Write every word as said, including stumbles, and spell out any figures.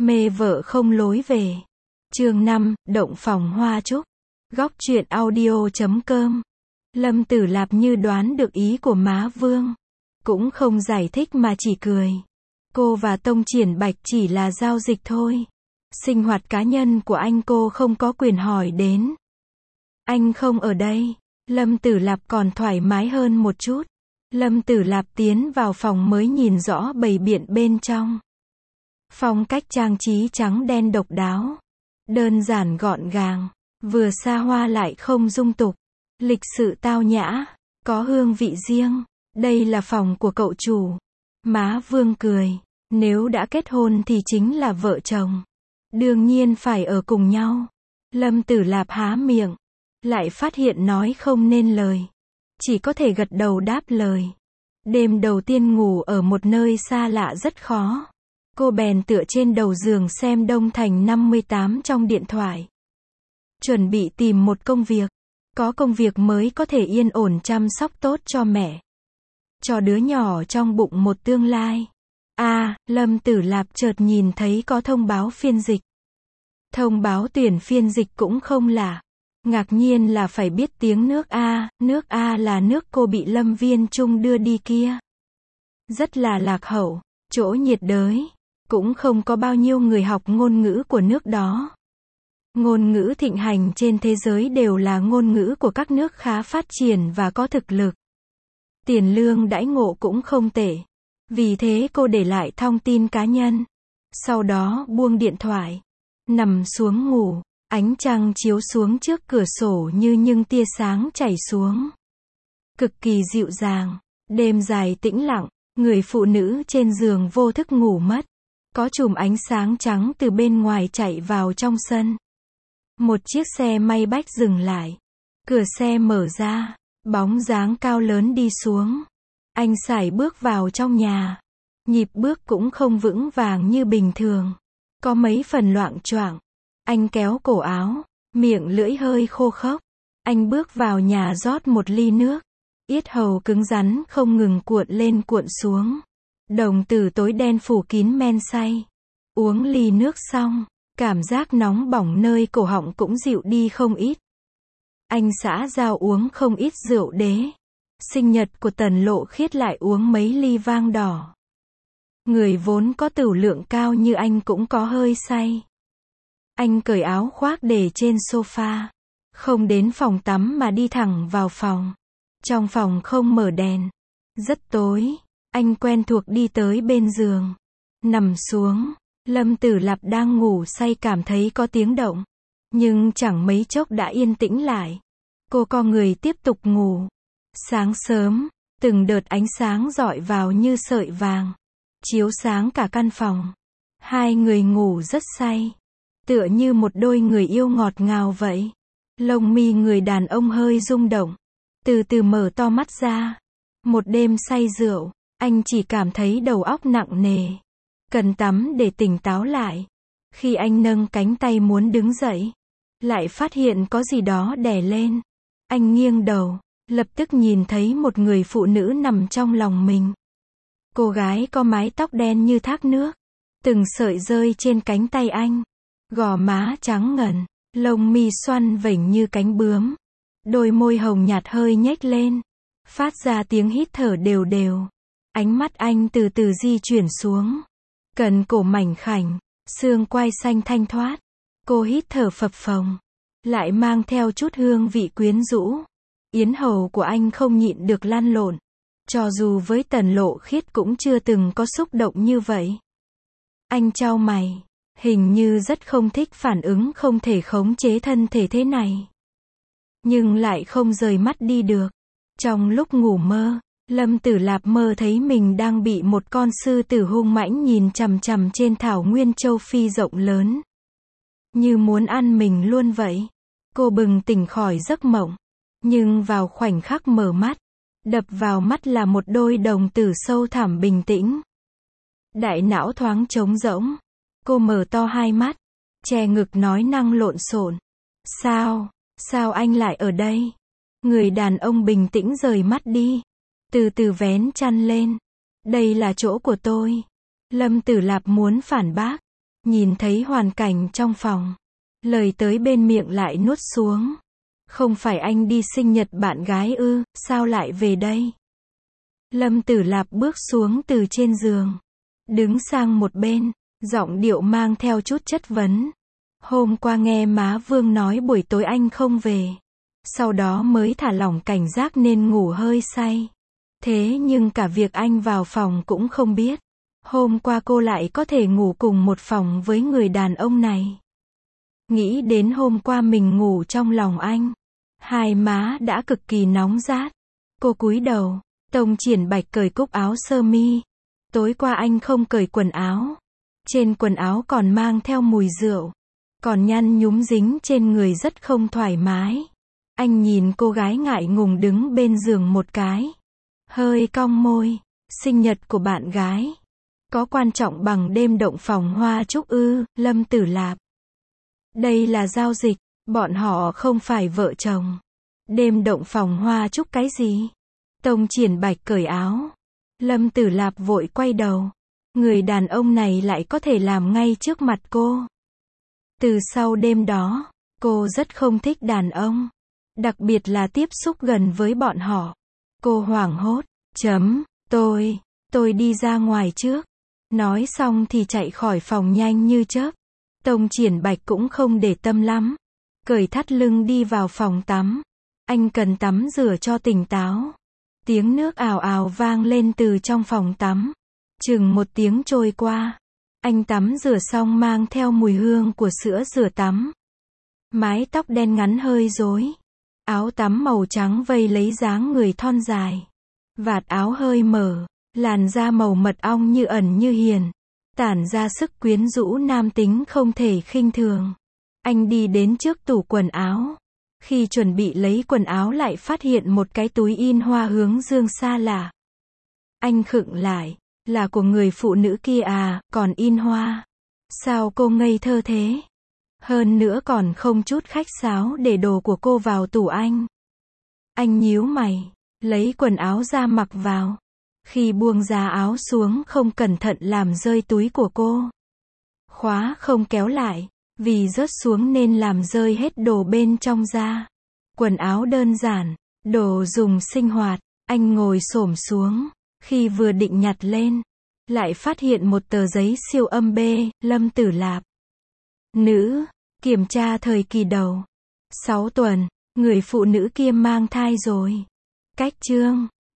Mê vợ không lối về. Chương năm, động phòng hoa trúc. Góc truyện audio chấm com. Lâm Tử Lạp như đoán được ý của má Vương. Cũng không giải thích mà chỉ cười. Cô và Tông Triển Bạch chỉ là giao dịch thôi. Sinh hoạt cá nhân của anh cô không có quyền hỏi đến. Anh không ở đây. Lâm Tử Lạp còn thoải mái hơn một chút. Lâm Tử Lạp tiến vào phòng mới nhìn rõ bày biện bên trong. Phong cách trang trí trắng đen độc đáo. Đơn giản gọn gàng. Vừa xa hoa lại không dung tục. Lịch sự tao nhã. Có hương vị riêng. Đây là phòng của cậu chủ. Má Vương cười. Nếu đã kết hôn thì chính là vợ chồng. Đương nhiên phải ở cùng nhau. Lâm Tử Lạp há miệng. Lại phát hiện nói không nên lời. Chỉ có thể gật đầu đáp lời. Đêm đầu tiên ngủ ở một nơi xa lạ rất khó. Cô bèn tựa trên đầu giường xem Đông Thành năm mươi tám trong điện thoại. Chuẩn bị tìm một công việc. Có công việc mới có thể yên ổn chăm sóc tốt cho mẹ. Cho đứa nhỏ trong bụng một tương lai. À, Lâm Tử Lạp chợt nhìn thấy có thông báo phiên dịch. Thông báo tuyển phiên dịch cũng không lạ. Ngạc nhiên là phải biết tiếng nước A, nước A là nước cô bị Lâm Viên Trung đưa đi kia. Rất là lạc hậu, chỗ nhiệt đới, cũng không có bao nhiêu người học ngôn ngữ của nước đó. Ngôn ngữ thịnh hành trên thế giới đều là ngôn ngữ của các nước khá phát triển và có thực lực. Tiền lương đãi ngộ cũng không tệ. Vì thế cô để lại thông tin cá nhân. Sau đó buông điện thoại, nằm xuống ngủ. Ánh trăng chiếu xuống trước cửa sổ như những tia sáng chảy xuống. Cực kỳ dịu dàng. Đêm dài tĩnh lặng. Người phụ nữ trên giường vô thức ngủ mất. Có chùm ánh sáng trắng từ bên ngoài chạy vào trong sân. Một chiếc xe may bách dừng lại. Cửa xe mở ra. Bóng dáng cao lớn đi xuống. Anh sải bước vào trong nhà. Nhịp bước cũng không vững vàng như bình thường. Có mấy phần loạng choạng. Anh kéo cổ áo, miệng lưỡi hơi khô khốc. Anh bước vào nhà rót một ly nước. Yết hầu cứng rắn không ngừng cuộn lên cuộn xuống. Đồng tử tối đen phủ kín men say. Uống ly nước xong, cảm giác nóng bỏng nơi cổ họng cũng dịu đi không ít. Anh xã giao uống không ít rượu đế. Sinh nhật của Tần Lộ Khiết lại uống mấy ly vang đỏ. Người vốn có tửu lượng cao như anh cũng có hơi say. Anh cởi áo khoác để trên sofa. Không đến phòng tắm mà đi thẳng vào phòng. Trong phòng không mở đèn. Rất tối. Anh quen thuộc đi tới bên giường. Nằm xuống. Lâm Tử Lạp đang ngủ say cảm thấy có tiếng động. Nhưng chẳng mấy chốc đã yên tĩnh lại. Cô co người tiếp tục ngủ. Sáng sớm, từng đợt ánh sáng rọi vào như sợi vàng. Chiếu sáng cả căn phòng. Hai người ngủ rất say. Tựa như một đôi người yêu ngọt ngào vậy. Lông mi người đàn ông hơi rung động. Từ từ mở to mắt ra. Một đêm say rượu, anh chỉ cảm thấy đầu óc nặng nề. Cần tắm để tỉnh táo lại. Khi anh nâng cánh tay muốn đứng dậy, lại phát hiện có gì đó đè lên. Anh nghiêng đầu, lập tức nhìn thấy một người phụ nữ nằm trong lòng mình. Cô gái có mái tóc đen như thác nước. Từng sợi rơi trên cánh tay anh. Gò má trắng ngần, lông mi xoăn vểnh như cánh bướm. Đôi môi hồng nhạt hơi nhếch lên. Phát ra tiếng hít thở đều đều. Ánh mắt anh từ từ di chuyển xuống. Cần cổ mảnh khảnh, xương quai xanh thanh thoát. Cô hít thở phập phồng. Lại mang theo chút hương vị quyến rũ. Yến hầu của anh không nhịn được lăn lộn. Cho dù với Tần Lộ Khiết cũng chưa từng có xúc động như vậy. Anh chau mày. Hình như rất không thích phản ứng không thể khống chế thân thể thế này. Nhưng lại không rời mắt đi được. Trong lúc ngủ mơ, Lâm Tử Lạp mơ thấy mình đang bị một con sư tử hung mãnh nhìn chằm chằm trên thảo nguyên châu Phi rộng lớn. Như muốn ăn mình luôn vậy. Cô bừng tỉnh khỏi giấc mộng. Nhưng vào khoảnh khắc mở mắt, đập vào mắt là một đôi đồng tử sâu thẳm bình tĩnh. Đại não thoáng trống rỗng. Cô mở to hai mắt, che ngực nói năng lộn xộn. Sao, sao anh lại ở đây? Người đàn ông bình tĩnh rời mắt đi. Từ từ vén chăn lên. Đây là chỗ của tôi. Lâm Tử Lạp muốn phản bác. Nhìn thấy hoàn cảnh trong phòng, lời tới bên miệng lại nuốt xuống. Không phải anh đi sinh nhật bạn gái ư, sao lại về đây? Lâm Tử Lạp bước xuống từ trên giường, đứng sang một bên, giọng điệu mang theo chút chất vấn. Hôm qua nghe má Vương nói buổi tối anh không về. Sau đó mới thả lỏng cảnh giác nên ngủ hơi say. Thế nhưng cả việc anh vào phòng cũng không biết. Hôm qua cô lại có thể ngủ cùng một phòng với người đàn ông này. Nghĩ đến hôm qua mình ngủ trong lòng anh, hai má đã cực kỳ nóng rát. Cô cúi đầu, Tông Triển Bạch cởi cúc áo sơ mi. Tối qua anh không cởi quần áo. Trên quần áo còn mang theo mùi rượu. Còn nhăn nhúm dính trên người rất không thoải mái. Anh nhìn cô gái ngại ngùng đứng bên giường một cái. Hơi cong môi. Sinh nhật của bạn gái. Có quan trọng bằng đêm động phòng hoa trúc ư, Lâm Tử Lạp. Đây là giao dịch, bọn họ không phải vợ chồng. Đêm động phòng hoa trúc cái gì? Tông Triển Bạch cởi áo. Lâm Tử Lạp vội quay đầu. Người đàn ông này lại có thể làm ngay trước mặt cô. Từ sau đêm đó, cô rất không thích đàn ông. Đặc biệt là tiếp xúc gần với bọn họ. Cô hoảng hốt. Chấm, tôi, tôi đi ra ngoài trước. Nói xong thì chạy khỏi phòng nhanh như chớp. Tông Triển Bạch cũng không để tâm lắm. Cởi thắt lưng đi vào phòng tắm. Anh cần tắm rửa cho tỉnh táo. Tiếng nước ào ào vang lên từ trong phòng tắm. Chừng một tiếng trôi qua. Anh tắm rửa xong mang theo mùi hương của sữa rửa tắm. Mái tóc đen ngắn hơi rối. Áo tắm màu trắng vây lấy dáng người thon dài. Vạt áo hơi mở. Làn da màu mật ong như ẩn như hiền. Tản ra sức quyến rũ nam tính không thể khinh thường. Anh đi đến trước tủ quần áo. Khi chuẩn bị lấy quần áo lại phát hiện một cái túi in hoa hướng dương xa lạ. Anh khựng lại. Là của người phụ nữ kia à, còn in hoa. Sao cô ngây thơ thế? Hơn nữa còn không chút khách sáo để đồ của cô vào tủ anh. Anh nhíu mày. Lấy quần áo ra mặc vào. Khi buông giá áo xuống không cẩn thận làm rơi túi của cô. Khóa không kéo lại. Vì rớt xuống nên làm rơi hết đồ bên trong ra. Quần áo đơn giản. Đồ dùng sinh hoạt. Anh ngồi xổm xuống. Khi vừa định nhặt lên. Lại phát hiện một tờ giấy siêu âm B. Lâm Tử Lạp. Nữ. Kiểm tra thời kỳ đầu. sáu tuần. Người phụ nữ kia mang thai rồi. Cách chương.